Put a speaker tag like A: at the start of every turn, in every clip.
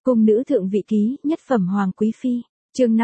A: Cung nữ thượng vị ký, nhất phẩm hoàng quý phi, chương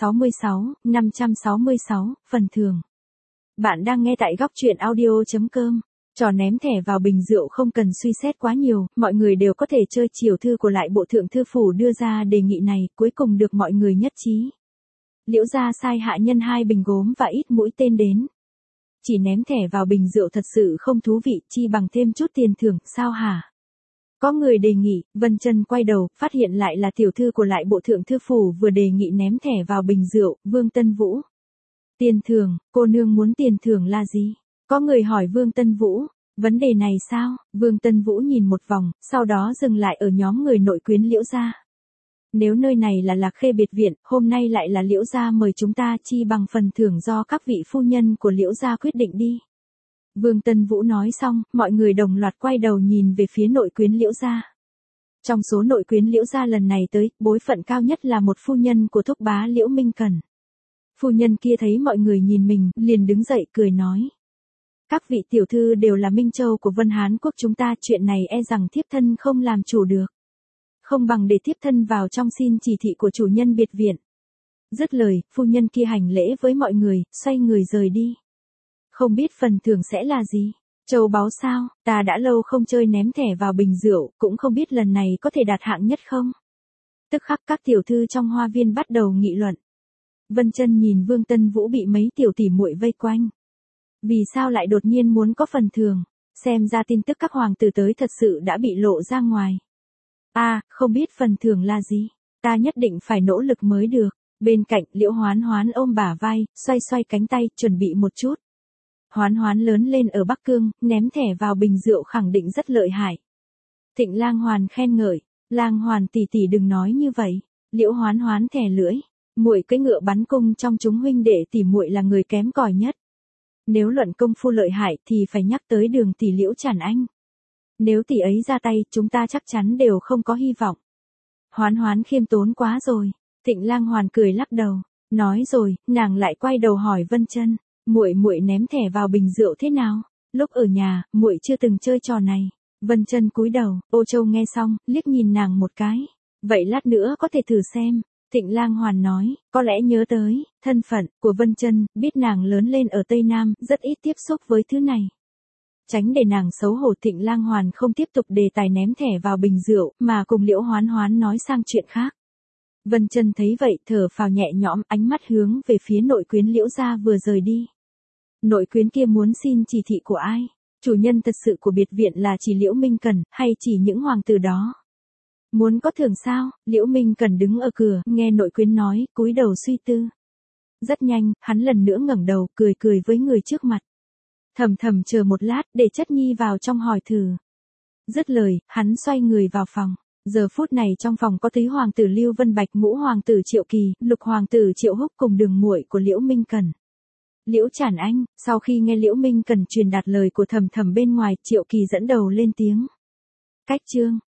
A: 566, phần thưởng. Bạn đang nghe tại góc truyện audio.com. Trò ném thẻ vào bình rượu không cần suy xét quá nhiều, mọi người đều có thể chơi. Chiều thư của lại bộ thượng thư phủ đưa ra đề nghị này, cuối cùng được mọi người nhất trí. Liễu gia sai hạ nhân 2 bình gốm và ít mũi tên đến. Chỉ ném thẻ vào bình rượu thật sự không thú vị, chi bằng thêm chút tiền thưởng, sao hả? Có người đề nghị. Vân Chân quay đầu, phát hiện lại là tiểu thư của lại bộ thượng thư phủ vừa đề nghị ném thẻ vào bình rượu, Vương Tân Vũ. Tiền thưởng, cô nương muốn tiền thưởng là gì? Có người hỏi Vương Tân Vũ. Vấn đề này sao? Vương Tân Vũ nhìn một vòng, sau đó dừng lại ở nhóm người nội quyến Liễu gia. Nếu nơi này là Lạc Khê biệt viện, hôm nay lại là Liễu gia mời chúng ta, chi bằng phần thưởng do các vị phu nhân của Liễu gia quyết định đi. Vương Tân Vũ nói xong, mọi người đồng loạt quay đầu nhìn về phía nội quyến Liễu gia. Trong số nội quyến Liễu gia lần này tới, bối phận cao nhất là một phu nhân của thúc bá Liễu Minh Cẩn. Phu nhân kia thấy mọi người nhìn mình, liền đứng dậy cười nói. Các vị tiểu thư đều là Minh Châu của Vân Hán quốc chúng ta, chuyện này e rằng thiếp thân không làm chủ được. Không bằng để thiếp thân vào trong xin chỉ thị của chủ nhân biệt viện. Dứt lời, phu nhân kia hành lễ với mọi người, xoay người rời đi. Không biết phần thưởng sẽ là gì? Châu báu sao? Ta đã lâu không chơi ném thẻ vào bình rượu, cũng không biết lần này có thể đạt hạng nhất không? Tức khắc các tiểu thư trong hoa viên bắt đầu nghị luận. Vân Chân nhìn Vương Tân Vũ bị mấy tiểu tỷ muội vây quanh. Vì sao lại đột nhiên muốn có phần thưởng? Xem ra tin tức các hoàng tử tới thật sự đã bị lộ ra ngoài. Không biết phần thưởng là gì? Ta nhất định phải nỗ lực mới được. Bên cạnh, Liễu Hoán Hoán ôm bả vai, xoay xoay cánh tay, chuẩn bị một chút. Hoán Hoán lớn lên ở Bắc Cương, ném thẻ vào bình rượu khẳng định rất lợi hại. Thịnh Lang Hoàn khen ngợi. Lang Hoàn tỷ tỷ đừng nói như vậy. Liễu Hoán Hoán thè lưỡi. Muội cưỡi ngựa bắn cung trong chúng huynh đệ tỷ muội là người kém cỏi nhất. Nếu luận công phu lợi hại thì phải nhắc tới Đường tỷ Liễu Trản Anh. Nếu tỷ ấy ra tay, chúng ta chắc chắn đều không có hy vọng. Hoán Hoán khiêm tốn quá rồi. Thịnh Lang Hoàn cười lắc đầu. Nói rồi, nàng lại quay đầu hỏi Vân Chân. Muội ném thẻ vào bình rượu thế nào? Lúc ở nhà, muội chưa từng chơi trò này. Vân Chân cúi đầu. Ô Châu nghe xong, liếc nhìn nàng một cái. Vậy lát nữa có thể thử xem. Thịnh Lang Hoàn nói, có lẽ nhớ tới thân phận của Vân Chân, biết nàng lớn lên ở Tây Nam, rất ít tiếp xúc với thứ này. Tránh để nàng xấu hổ, Thịnh Lang Hoàn không tiếp tục đề tài ném thẻ vào bình rượu, mà cùng Liễu Hoán Hoán nói sang chuyện khác. Vân Chân thấy vậy, thở phào nhẹ nhõm, ánh mắt hướng về phía nội quyến Liễu gia vừa rời đi. Nội quyến kia muốn xin chỉ thị của ai? Chủ nhân thật sự của biệt viện là chỉ Liễu Minh Cẩn, hay chỉ những hoàng tử đó? Muốn có thưởng sao? Liễu Minh Cẩn đứng ở cửa, nghe nội quyến nói, cúi đầu suy tư. Rất nhanh, hắn lần nữa ngẩng đầu, cười với người trước mặt. Thầm chờ một lát, để Chất Nhi vào trong hỏi thử. Dứt lời, hắn xoay người vào phòng. Giờ phút này trong phòng có tứ hoàng tử Lưu Vân Bạch, ngũ hoàng tử Triệu Kỳ, lục hoàng tử Triệu Húc cùng đường muội của Liễu Minh Cẩn. Liễu Trản Anh. Sau khi nghe Liễu Minh Cẩn truyền đạt lời của thầm bên ngoài, Triệu Kỳ dẫn đầu lên tiếng. Cách chương.